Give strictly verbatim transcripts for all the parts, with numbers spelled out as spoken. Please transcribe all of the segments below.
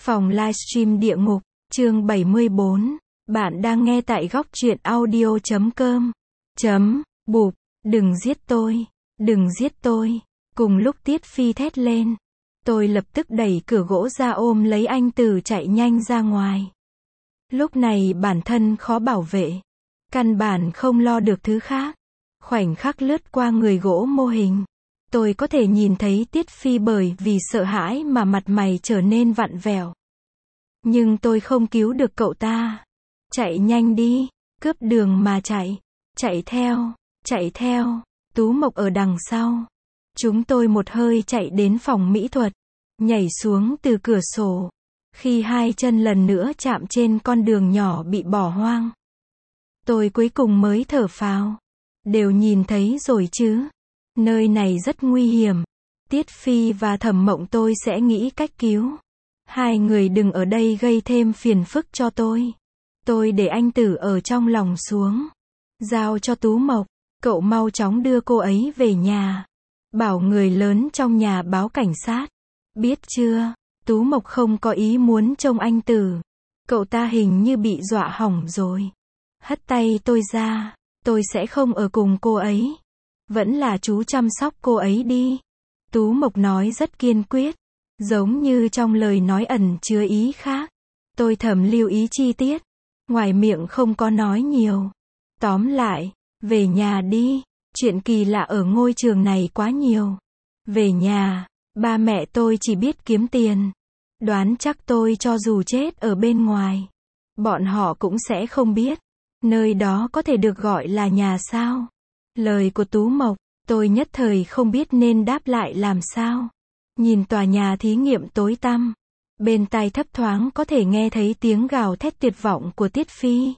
Phòng livestream địa ngục, chương bảy mươi bốn. Bạn đang nghe tại góc truyện audio chấm com. Chấm, bụp, đừng giết tôi, đừng giết tôi. Cùng lúc Tiết Phi thét lên, tôi lập tức đẩy cửa gỗ ra ôm lấy anh Từ chạy nhanh ra ngoài. Lúc này bản thân khó bảo vệ, căn bản không lo được thứ khác. Khoảnh khắc lướt qua người gỗ mô hình, tôi có thể nhìn thấy Tiết Phi bởi vì sợ hãi mà mặt mày trở nên vặn vẹo. Nhưng tôi không cứu được cậu ta. Chạy nhanh đi, cướp đường mà chạy. Chạy theo, chạy theo. Tú Mộc ở đằng sau. Chúng tôi một hơi chạy đến phòng mỹ thuật, nhảy xuống từ cửa sổ. Khi hai chân lần nữa chạm trên con đường nhỏ bị bỏ hoang, tôi cuối cùng mới thở phào. Đều nhìn thấy rồi chứ. Nơi này rất nguy hiểm. Tiết Phi và Thẩm Mộng tôi sẽ nghĩ cách cứu. Hai người đừng ở đây gây thêm phiền phức cho tôi. Tôi để anh Tử ở trong lòng xuống. Giao cho Tú Mộc. Cậu mau chóng đưa cô ấy về nhà. Bảo người lớn trong nhà báo cảnh sát. Biết chưa? Tú Mộc không có ý muốn trông anh Tử. Cậu ta hình như bị dọa hỏng rồi. Hất tay tôi ra. Tôi sẽ không ở cùng cô ấy. Vẫn là chú chăm sóc cô ấy đi. Tú Mộc nói rất kiên quyết. Giống như trong lời nói ẩn chứa ý khác. Tôi thầm lưu ý chi tiết. Ngoài miệng không có nói nhiều. Tóm lại, về nhà đi. Chuyện kỳ lạ ở ngôi trường này quá nhiều. Về nhà, ba mẹ tôi chỉ biết kiếm tiền. Đoán chắc tôi cho dù chết ở bên ngoài, bọn họ cũng sẽ không biết. Nơi đó có thể được gọi là nhà sao? Lời của Tú Mộc, tôi nhất thời không biết nên đáp lại làm sao. Nhìn tòa nhà thí nghiệm tối tăm, bên tai thấp thoáng có thể nghe thấy tiếng gào thét tuyệt vọng của Tiết Phi.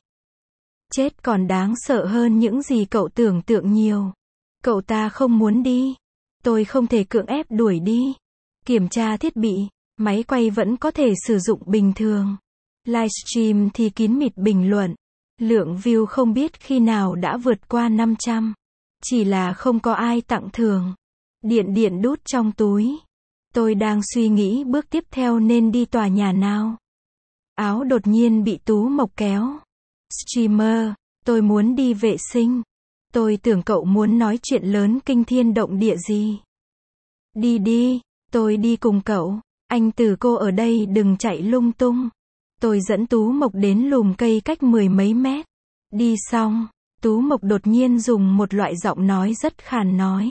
Chết còn đáng sợ hơn những gì cậu tưởng tượng nhiều. Cậu ta không muốn đi. Tôi không thể cưỡng ép đuổi đi. Kiểm tra thiết bị, máy quay vẫn có thể sử dụng bình thường. Livestream thì kín mịt bình luận. Lượng view không biết khi nào đã vượt qua năm trăm. Chỉ là không có ai tặng thưởng. Điện điện đút trong túi. Tôi đang suy nghĩ bước tiếp theo nên đi tòa nhà nào. Áo đột nhiên bị Tú Mộc kéo. Streamer, tôi muốn đi vệ sinh. Tôi tưởng cậu muốn nói chuyện lớn kinh thiên động địa gì. Đi đi, tôi đi cùng cậu. Anh Từ cô ở đây đừng chạy lung tung. Tôi dẫn Tú Mộc đến lùm cây cách mười mấy mét. Đi xong, Tú Mộc đột nhiên dùng một loại giọng nói rất khàn nói.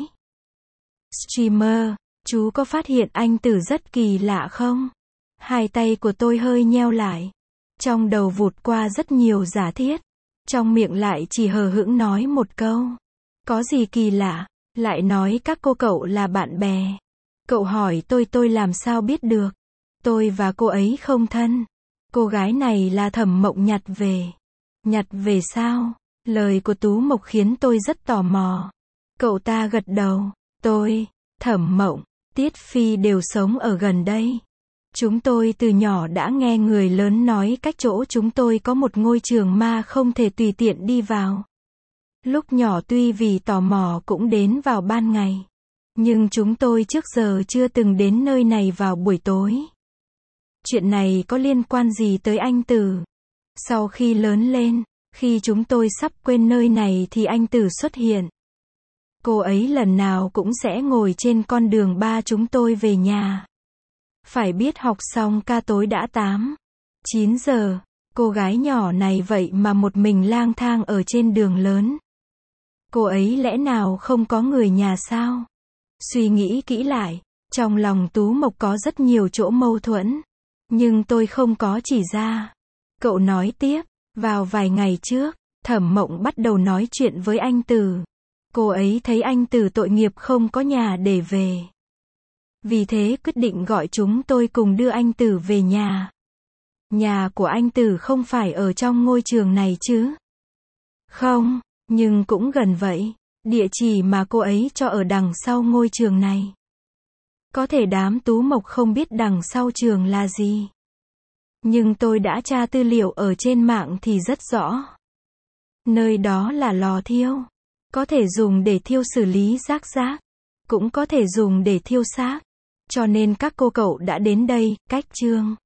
Streamer, chú có phát hiện anh Tử rất kỳ lạ không? Hai tay của tôi hơi nheo lại. Trong đầu vụt qua rất nhiều giả thiết. Trong miệng lại chỉ hờ hững nói một câu. Có gì kỳ lạ? Lại nói các cô cậu là bạn bè. Cậu hỏi tôi tôi làm sao biết được. Tôi và cô ấy không thân. Cô gái này là Thẩm Mộng nhặt về. Nhặt về sao? Lời của Tú Mộc khiến tôi rất tò mò. Cậu ta gật đầu. Tôi, Thẩm Mộng, Tiết Phi đều sống ở gần đây. Chúng tôi từ nhỏ đã nghe người lớn nói cách chỗ chúng tôi có một ngôi trường ma không thể tùy tiện đi vào. Lúc nhỏ tuy vì tò mò cũng đến vào ban ngày. Nhưng chúng tôi trước giờ chưa từng đến nơi này vào buổi tối. Chuyện này có liên quan gì tới anh Tử? Sau khi lớn lên, khi chúng tôi sắp quên nơi này thì anh Tử xuất hiện. Cô ấy lần nào cũng sẽ ngồi trên con đường ba chúng tôi về nhà. Phải biết học xong ca tối đã tám, chín giờ, cô gái nhỏ này vậy mà một mình lang thang ở trên đường lớn. Cô ấy lẽ nào không có người nhà sao? Suy nghĩ kỹ lại, trong lòng Tú Mộc có rất nhiều chỗ mâu thuẫn. Nhưng tôi không có chỉ ra. Cậu nói tiếp, vào vài ngày trước, Thẩm Mộng bắt đầu nói chuyện với anh Tử. Cô ấy thấy anh Tử tội nghiệp không có nhà để về. Vì thế quyết định gọi chúng tôi cùng đưa anh Tử về nhà. Nhà của anh Tử không phải ở trong ngôi trường này chứ? Không, nhưng cũng gần vậy. Địa chỉ mà cô ấy cho ở đằng sau ngôi trường này. Có thể đám Tú Mộc không biết đằng sau trường là gì. Nhưng tôi đã tra tư liệu ở trên mạng thì rất rõ. Nơi đó là lò thiêu. Có thể dùng để thiêu xử lý rác rác. Cũng có thể dùng để thiêu xác. Cho nên các cô cậu đã đến đây, cách trường.